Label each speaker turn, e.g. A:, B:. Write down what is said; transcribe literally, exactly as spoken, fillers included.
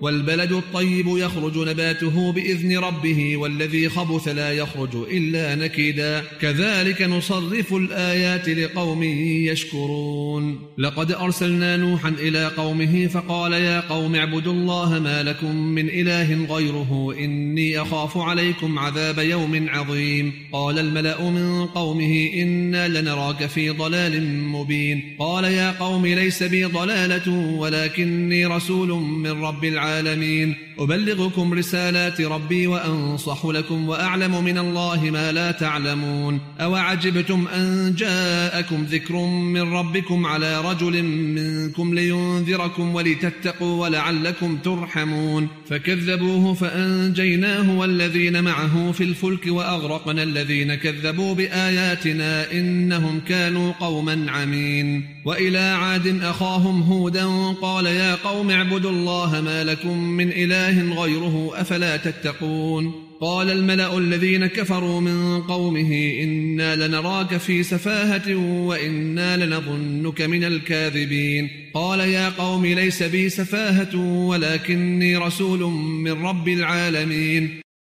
A: والبلد الطيب يخرج نباته بإذن ربه والذي خبث لا يخرج إلا نكدا كذلك نصرف الآيات لقوم يشكرون لقد أرسلنا نوحا إلى قومه فقال يا قوم اعبدوا الله ما لكم من إله غيره إني أخاف عليكم عذاب يوم عظيم قال الملأ من قومه إنا لنراك في ضلال مبين قال يا قوم ليس بي ضلالة ولكني رسول من رب العالمين أبلغكم رسالات ربي وأنصح لكم وأعلم من الله ما لا تعلمون أوعجبتم أن جاءكم ذكر من ربكم على رجل منكم لينذركم ولتتقوا ولعلكم ترحمون فكذبوه فأنجيناه والذين معه في الفلك وأغرقنا الذين كذبوا بآياتنا إنهم كانوا قوما عمين وإلى عاد أخاهم هودا قال يا قوم اعبدوا الله ما لكم من إله غيره أفلا تتقون قال الملأ الذين كفروا من قومه إنا لنراك في سفاهة وإنا لنظنك من الكاذبين قال يا قوم ليس بي سفاهة ولكني رسول من رب العالمين